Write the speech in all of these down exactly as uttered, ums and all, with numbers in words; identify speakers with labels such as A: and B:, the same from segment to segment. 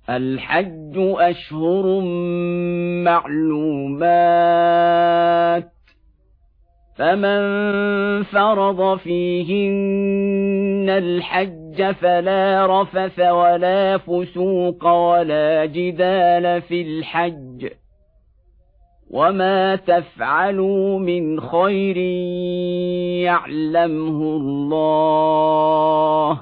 A: الحج أشهر معلومات، فمن فرض فيهن الحج فلا رفث ولا فسوق ولا جدال في الحج، وما تفعلوا من خير يعلمه الله،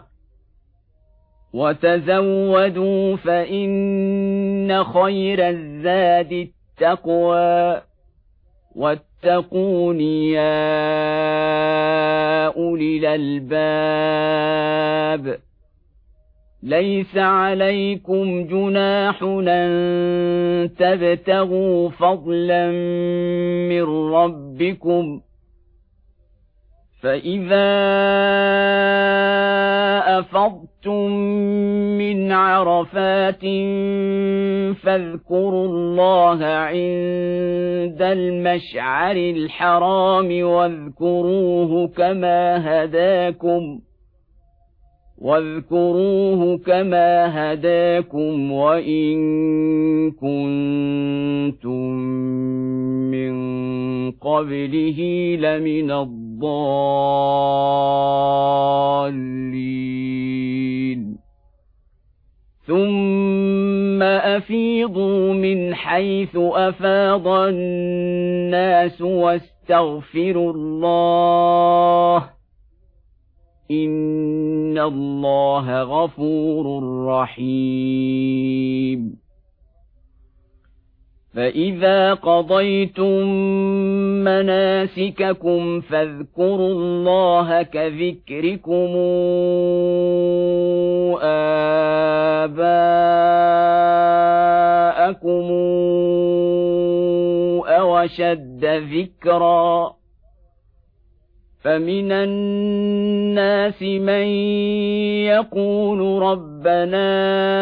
A: وتزودوا فإن خير الزاد التقوى، واتقون يا أولي الألباب. ليس عليكم جناح أن تبتغوا فضلا من ربكم، فإذا أفضتم من عرفات فاذكروا الله عند المشعر الحرام واذكروه كما هداكم واذكروه كما هداكم وإن كنتم من قبله لمن الضالين. ثم أفيضوا من حيث أفاض الناس واستغفروا الله، إن الله غفور رحيم. فإذا قضيتم مناسككم فاذكروا الله كذكركم آباءكم أو أشد ذكرا، فمن الناس من يقول ربنا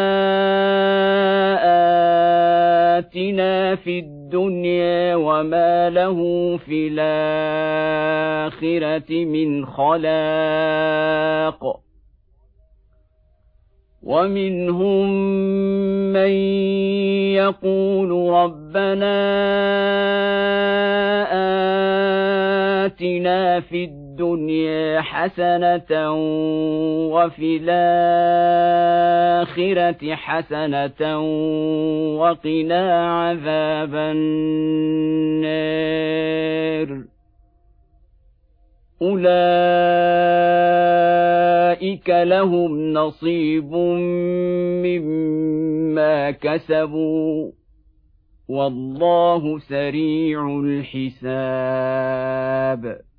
A: آتنا في الدنيا وما له في الآخرة من خلاق، ومنهم من يقول ربنا آتنا في الدنيا حسنة وفي الآخرة حسنة وقنا عذاب النار. أولئك لهم نصيب مما كسبوا والله سريع الحساب.